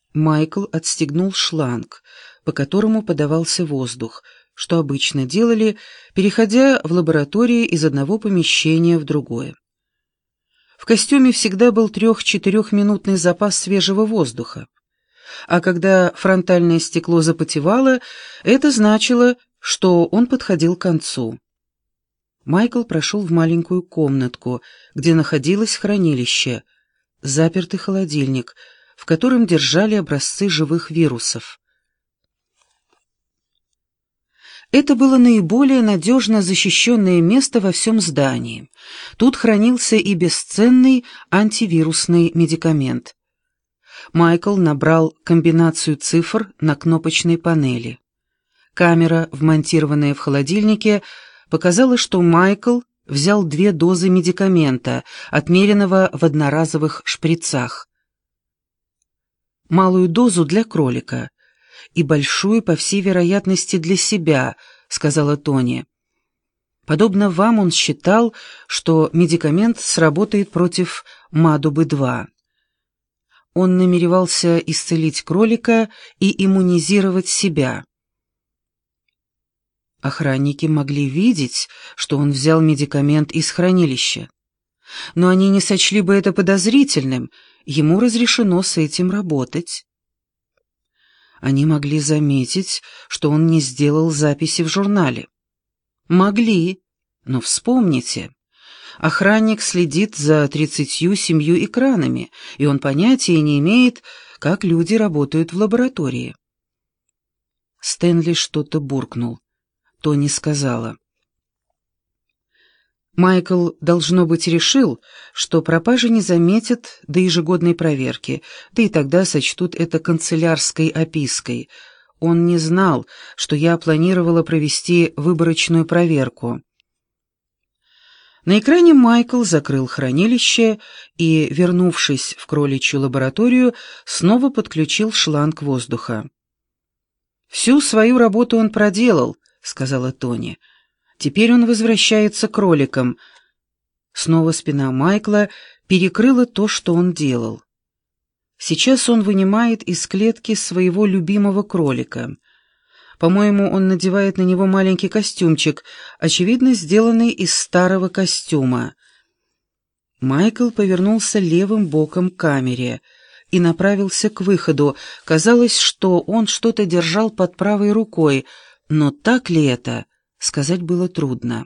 Майкл отстегнул шланг, по которому подавался воздух, что обычно делали, переходя в лаборатории из одного помещения в другое. В костюме всегда был 3-4-минутный запас свежего воздуха, а когда фронтальное стекло запотевало, это значило, что он подходил к концу. Майкл прошел в маленькую комнатку, где находилось хранилище, запертый холодильник, в котором держали образцы живых вирусов. Это было наиболее надежно защищенное место во всем здании. Тут хранился и бесценный антивирусный медикамент. Майкл набрал комбинацию цифр на кнопочной панели. Камера, вмонтированная в холодильнике, показала, что Майкл взял 2 дозы медикамента, отмеренного в одноразовых шприцах. Малую дозу для кролика и большую, по всей вероятности, для себя, сказала Тони. Подобно вам, он считал, что медикамент сработает против Мадубы-2. Он намеревался исцелить кролика и иммунизировать себя. Охранники могли видеть, что он взял медикамент из хранилища. Но они не сочли бы это подозрительным, ему разрешено с этим работать. Они могли заметить, что он не сделал записи в журнале. Могли, но вспомните, охранник следит за 37 экранами, и он понятия не имеет, как люди работают в лаборатории. Стэнли что-то буркнул. Тони сказала. Майкл, должно быть, решил, что пропажи не заметят до ежегодной проверки, да и тогда сочтут это канцелярской опиской. Он не знал, что я планировала провести выборочную проверку. На экране Майкл закрыл хранилище и, вернувшись в кроличью лабораторию, снова подключил шланг воздуха. «Всю свою работу он проделал», — сказала Тони. «Теперь он возвращается к кроликам». Снова спина Майкла перекрыла то, что он делал. Сейчас он вынимает из клетки своего любимого кролика. По-моему, он надевает на него маленький костюмчик, очевидно, сделанный из старого костюма. Майкл повернулся левым боком к камере и направился к выходу. Казалось, что он что-то держал под правой рукой, но так ли это, сказать было трудно.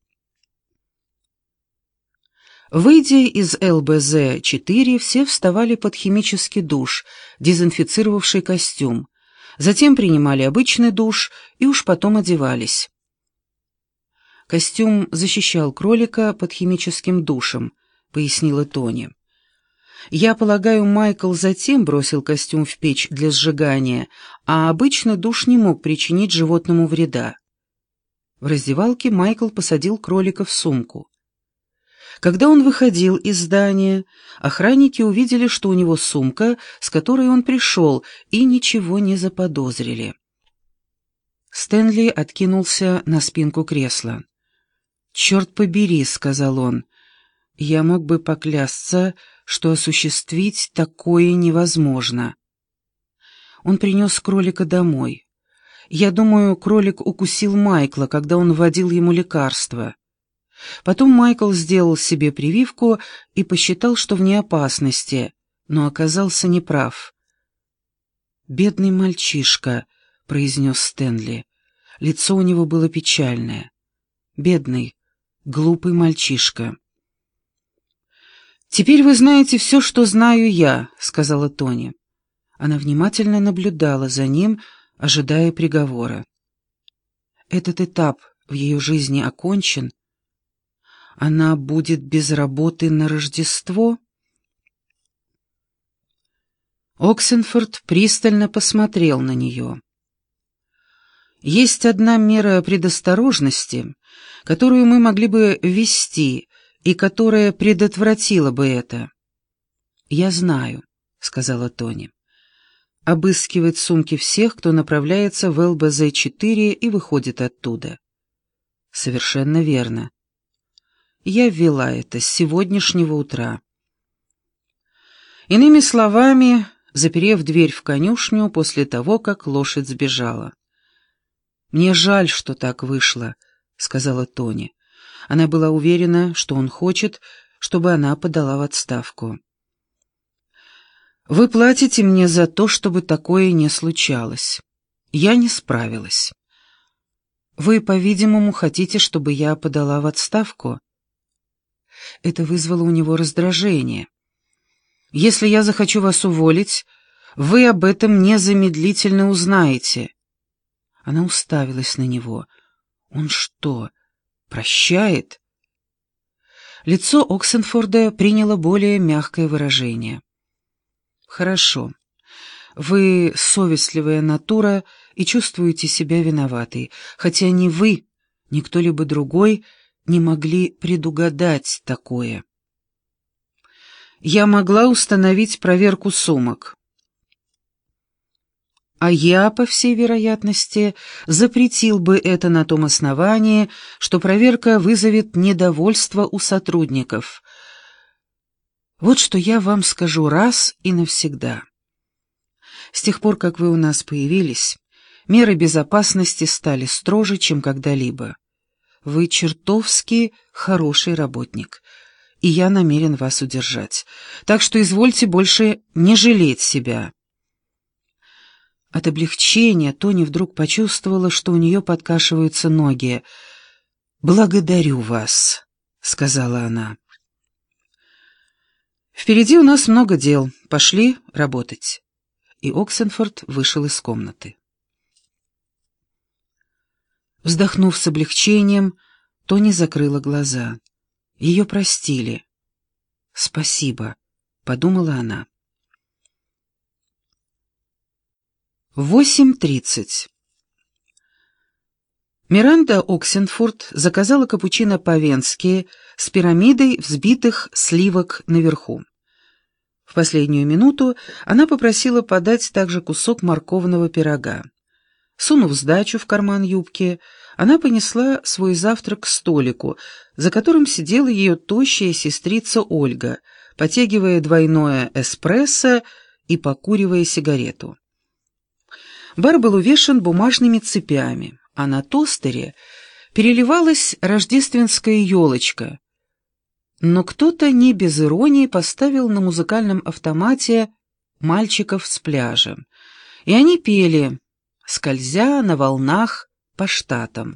Выйдя из ЛБЗ-4, все вставали под химический душ, дезинфицировавший костюм. Затем принимали обычный душ и уж потом одевались. «Костюм защищал кролика под химическим душем», — пояснила Тони. «Я полагаю, Майкл затем бросил костюм в печь для сжигания, а обычно душ не мог причинить животному вреда». В раздевалке Майкл посадил кролика в сумку. Когда он выходил из здания, охранники увидели, что у него сумка, с которой он пришел, и ничего не заподозрили. Стэнли откинулся на спинку кресла. «Черт побери», — сказал он, — «я мог бы поклясться, что осуществить такое невозможно». Он принес кролика домой. Я думаю, кролик укусил Майкла, когда он вводил ему лекарство. Потом Майкл сделал себе прививку и посчитал, что вне опасности, но оказался неправ. «Бедный мальчишка», — произнес Стэнли. Лицо у него было печальное. «Бедный, глупый мальчишка». «Теперь вы знаете все, что знаю я», — сказала Тони. Она внимательно наблюдала за ним, ожидая приговора. Этот этап в ее жизни окончен. Она будет без работы на Рождество? Оксенфорд пристально посмотрел на нее. Есть одна мера предосторожности, которую мы могли бы ввести и которая предотвратила бы это. «Я знаю», — сказала Тони. «Обыскивать сумки всех, кто направляется в ЛБЗ-4 и выходит оттуда». «Совершенно верно. Я ввела это с сегодняшнего утра. Иными словами, заперев дверь в конюшню после того, как лошадь сбежала. «Мне жаль, что так вышло», — сказала Тони. Она была уверена, что он хочет, чтобы она подала в отставку. «Вы платите мне за то, чтобы такое не случалось. Я не справилась. Вы, по-видимому, хотите, чтобы я подала в отставку?» Это вызвало у него раздражение. «Если я захочу вас уволить, вы об этом незамедлительно узнаете». Она уставилась на него. «Он что, прощает?» Лицо Оксенфорда приняло более мягкое выражение. «Хорошо. Вы совестливая натура и чувствуете себя виноватой, хотя ни вы, ни кто-либо другой не могли предугадать такое. Я могла установить проверку сумок. А я, по всей вероятности, запретил бы это на том основании, что проверка вызовет недовольство у сотрудников. Вот что я вам скажу раз и навсегда. С тех пор, как вы у нас появились, меры безопасности стали строже, чем когда-либо. Вы чертовски хороший работник, и я намерен вас удержать. Так что извольте больше не жалеть себя». От облегчения Тони вдруг почувствовала, что у нее подкашиваются ноги. «Благодарю вас», — сказала она. «Впереди у нас много дел. Пошли работать». И Оксенфорд вышел из комнаты. Вздохнув с облегчением, Тони закрыла глаза. Ее простили. «Спасибо», — подумала она. 8:30. Миранда Оксенфорд заказала капучино по-венски с пирамидой взбитых сливок наверху. В последнюю минуту она попросила подать также кусок морковного пирога. Сунув сдачу в карман юбки, она понесла свой завтрак к столику, за которым сидела ее тощая сестрица Ольга, потягивая двойное эспрессо и покуривая сигарету. Бар был увешан бумажными цепями, а на тостере переливалась рождественская елочка. Но кто-то не без иронии поставил на музыкальном автомате «Мальчиков с пляжа», и они пели, скользя на волнах по штатам.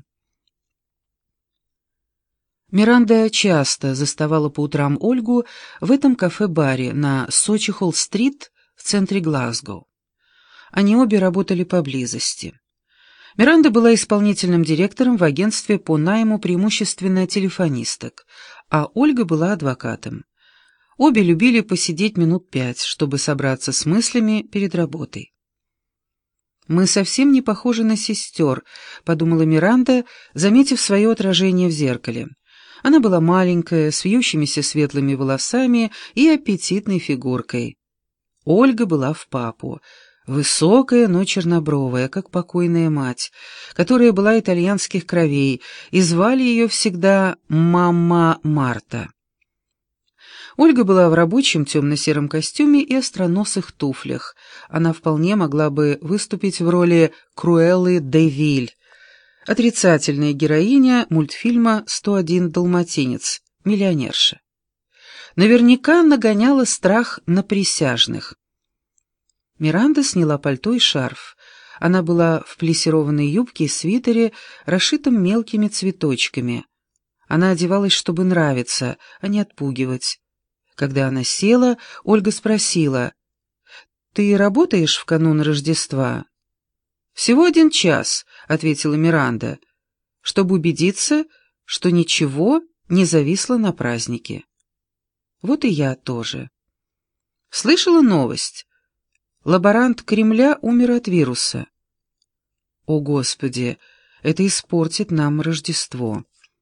Миранда часто заставала по утрам Ольгу в этом кафе-баре на Сочи-Холл-стрит в центре Глазго. Они обе работали поблизости. Миранда была исполнительным директором в агентстве по найму преимущественно телефонисток, а Ольга была адвокатом. Обе любили посидеть минут 5, чтобы собраться с мыслями перед работой. «Мы совсем не похожи на сестер», — подумала Миранда, заметив свое отражение в зеркале. Она была маленькая, с вьющимися светлыми волосами и аппетитной фигуркой. Ольга была в папу. Высокая, но чернобровая, как покойная мать, которая была итальянских кровей, и звали ее всегда «Мамма Марта». Ольга была в рабочем темно-сером костюме и остроносых туфлях. Она вполне могла бы выступить в роли Круэллы де Виль, отрицательная героиня мультфильма «101 далматинец», миллионерша. Наверняка нагоняла страх на присяжных. Миранда сняла пальто и шарф. Она была в плессированной юбке и свитере, расшитом мелкими цветочками. Она одевалась, чтобы нравиться, а не отпугивать. Когда она села, Ольга спросила: «Ты работаешь в канун Рождества?» «Всего 1 час», — ответила Миранда, чтобы убедиться, что ничего не зависло на празднике. «Вот и я тоже». «Слышала новость? Лаборант Кремля умер от вируса». «О, Господи, это испортит нам Рождество».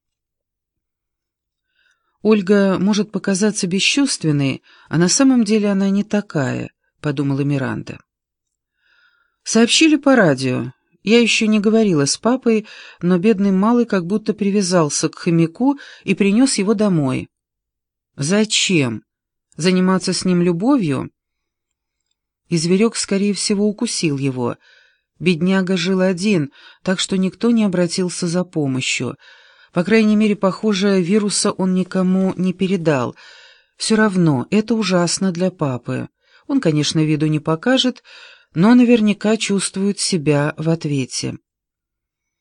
«Ольга может показаться бесчувственной, а на самом деле она не такая», — подумала Миранда. Сообщили по радио. Я еще не говорила с папой, но бедный малый как будто привязался к хомяку и принес его домой. «Зачем? Заниматься с ним любовью?» и зверек, скорее всего, укусил его. Бедняга жил один, так что никто не обратился за помощью. По крайней мере, похоже, вируса он никому не передал. Все равно, это ужасно для папы. Он, конечно, виду не покажет, но наверняка чувствует себя в ответе.